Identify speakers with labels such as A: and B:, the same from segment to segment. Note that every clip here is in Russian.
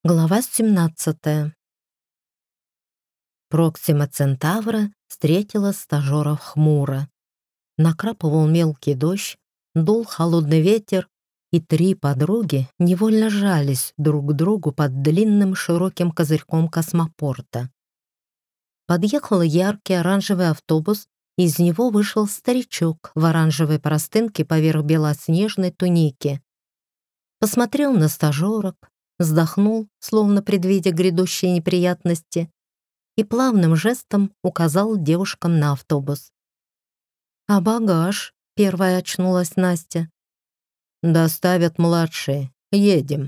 A: Глава 17. Проксима Центавра встретила стажеров хмуро. Накрапывал мелкий дождь, дул холодный ветер, и три подруги невольно жались друг к другу под длинным широким козырьком космопорта. Подъехал яркий оранжевый автобус, и из него вышел старичок в оранжевой простынке поверх белоснежной туники. Посмотрел на стажерок, вздохнул, словно предвидя грядущие неприятности, и плавным жестом указал девушкам на автобус. «А багаж?» — первая очнулась Настя. «Доставят младшие. Едем».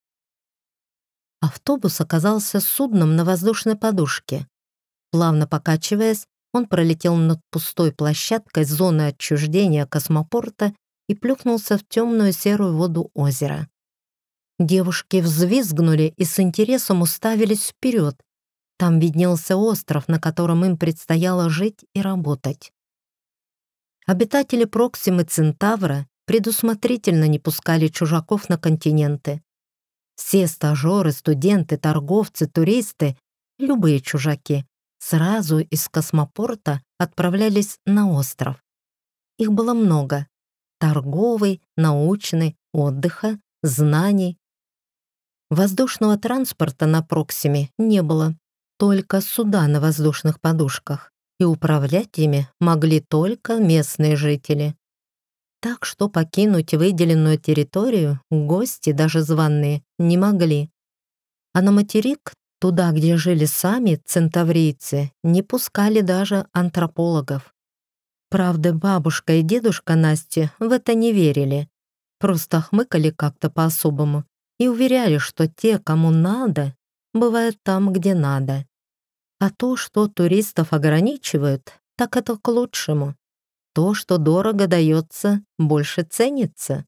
A: Автобус оказался судном на воздушной подушке. Плавно покачиваясь, он пролетел над пустой площадкой зоны отчуждения космопорта и плюхнулся в темную серую воду озера. Девушки взвизгнули и с интересом уставились вперед. Там виднелся остров, на котором им предстояло жить и работать. Обитатели Проксимы Центавра предусмотрительно не пускали чужаков на континенты. Все стажеры, студенты, торговцы, туристы, любые чужаки, сразу из космопорта отправлялись на остров. Их было много: торговый, научный, отдыха, знаний. Воздушного транспорта на Проксиме не было, только суда на воздушных подушках, и управлять ими могли только местные жители. Так что покинуть выделенную территорию гости, даже званые, не могли. А на материк, туда, где жили сами центаврийцы, не пускали даже антропологов. Правда, бабушка и дедушка Насти в это не верили, просто хмыкали как-то по-особому и уверяли, что те, кому надо, бывают там, где надо. А то, что туристов ограничивают, так это к лучшему. То, что дорого дается, больше ценится.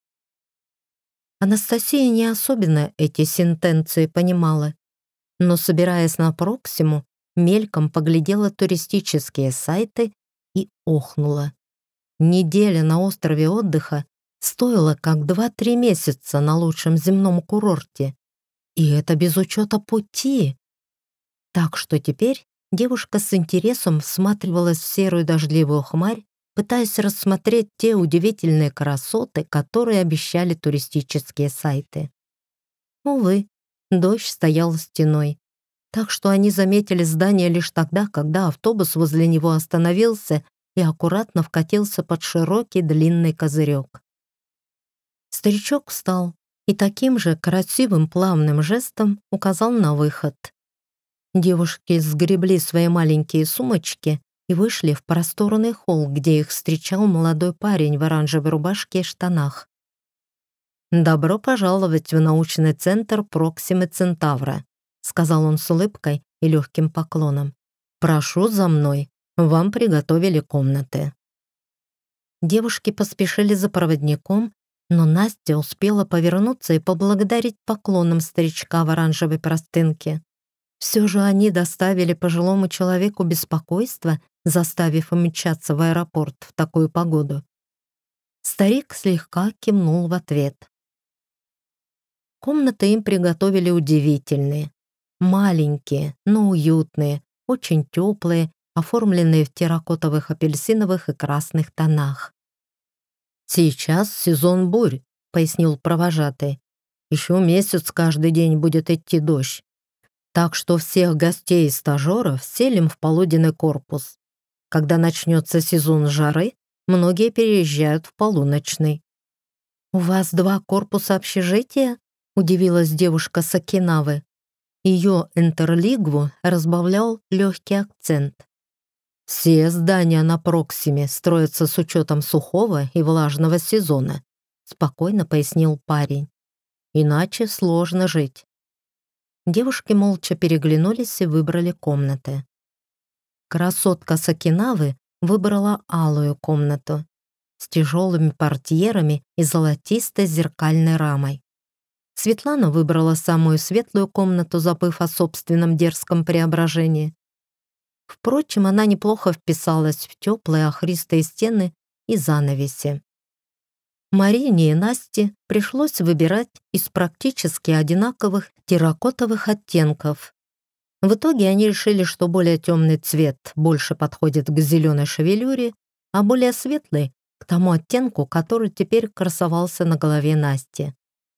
A: Анастасия не особенно эти сентенции понимала, но, собираясь на Проксиму, мельком поглядела туристические сайты и охнула. Неделя на острове отдыха стоила как 2-3 месяца на лучшем земном курорте. И это без учета пути. Так что теперь девушка с интересом всматривалась в серую дождливую хмарь, пытаясь рассмотреть те удивительные красоты, которые обещали туристические сайты. Увы, дождь стоял стеной, так что они заметили здание лишь тогда, когда автобус возле него остановился и аккуратно вкатился под широкий длинный козырек. Старичок встал и таким же красивым плавным жестом указал на выход. Девушки сгребли свои маленькие сумочки и вышли в просторный холл, где их встречал молодой парень в оранжевой рубашке и штанах. «Добро пожаловать в научный центр Проксимы Центавра», сказал он с улыбкой и легким поклоном. «Прошу за мной, вам приготовили комнаты». Девушки поспешили за проводником, но Настя успела повернуться и поблагодарить поклоном старичка в оранжевой простынке. Все же они доставили пожилому человеку беспокойство, заставив умчаться в аэропорт в такую погоду. Старик слегка кивнул в ответ. Комнаты им приготовили удивительные. Маленькие, но уютные, очень теплые, оформленные в терракотовых, апельсиновых и красных тонах. «Сейчас сезон бурь», — пояснил провожатый. «Еще месяц каждый день будет идти дождь. Так что всех гостей и стажеров селим в полуденный корпус. Когда начнется сезон жары, многие переезжают в полуночный». «У вас 2 корпуса общежития?» — удивилась девушка с Окинавы. Ее интерлингву разбавлял легкий акцент. «Все здания на Проксиме строятся с учетом сухого и влажного сезона», спокойно пояснил парень. «Иначе сложно жить». Девушки молча переглянулись и выбрали комнаты. Красотка с Окинавы выбрала алую комнату с тяжелыми портьерами и золотистой зеркальной рамой. Светлана выбрала самую светлую комнату, забыв о собственном дерзком преображении. Впрочем, она неплохо вписалась в теплые охристые стены и занавеси. Марине и Насте пришлось выбирать из практически одинаковых терракотовых оттенков. В итоге они решили, что более темный цвет больше подходит к зеленой шевелюре, а более светлый — к тому оттенку, который теперь красовался на голове Насти.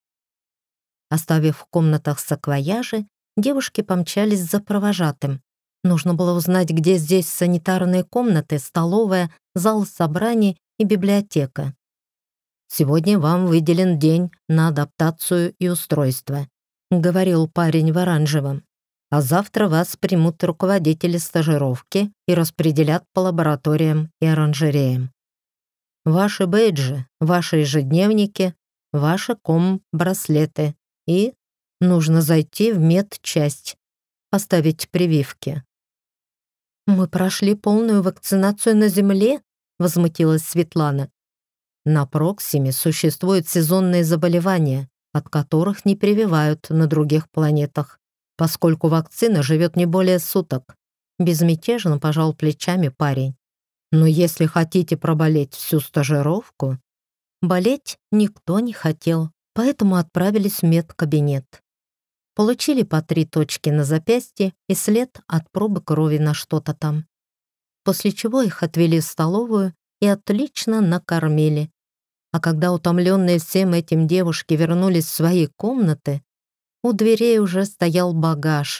A: Оставив в комнатах саквояжи, девушки помчались за провожатым. Нужно было узнать, где здесь санитарные комнаты, столовая, зал собраний и библиотека. «Сегодня вам выделен день на адаптацию и устройство», — говорил парень в оранжевом. «А завтра вас примут руководители стажировки и распределят по лабораториям и оранжереям. Ваши бейджи, ваши ежедневники, ваши ком-браслеты и нужно зайти в медчасть, поставить прививки». «Мы прошли полную вакцинацию на Земле?» — возмутилась Светлана. «На Проксиме существуют сезонные заболевания, от которых не прививают на других планетах, поскольку вакцина живет не более суток», — безмятежно пожал плечами парень. «Но если хотите проболеть всю стажировку...» Болеть никто не хотел, поэтому отправились в медкабинет. Получили по 3 точки на запястье и след от пробы крови на что-то там. После чего их отвели в столовую и отлично накормили. А когда утомленные всем этим девушки вернулись в свои комнаты, у дверей уже стоял багаж.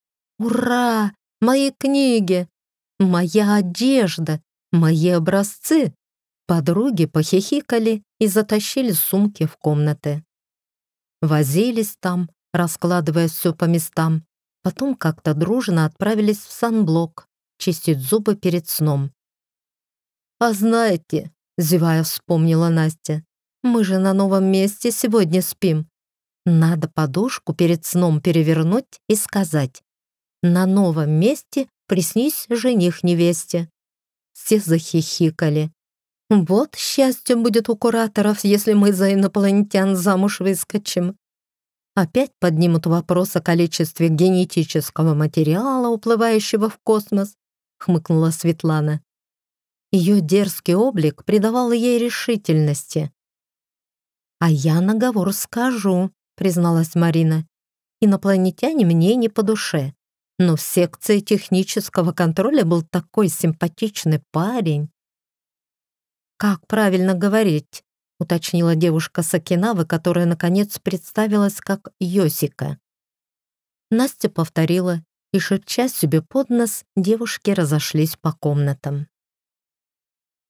A: «Ура! Мои книги! Моя одежда! Мои образцы!» Подруги похихикали и затащили сумки в комнаты. Возились там, раскладывая все по местам. Потом как-то дружно отправились в санблок чистить зубы перед сном. «А знаете, — зевая вспомнила Настя, — мы же на новом месте сегодня спим. Надо подушку перед сном перевернуть и сказать: на новом месте приснись жених невесте». Все захихикали. «Вот счастье будет у кураторов, если мы за инопланетян замуж выскочим». Опять поднимут вопрос о количестве генетического материала, уплывающего в космос, хмыкнула Светлана. Ее дерзкий облик придавал ей решительности. «А я наговор скажу», — призналась Марина. «Инопланетяне мне не по душе, но в секции технического контроля был такой симпатичный парень». «Как правильно говорить?» — уточнила девушка с Окинавы, которая, наконец, представилась как Йосика. Настя повторила, и, шепча себе под нос, девушки разошлись по комнатам.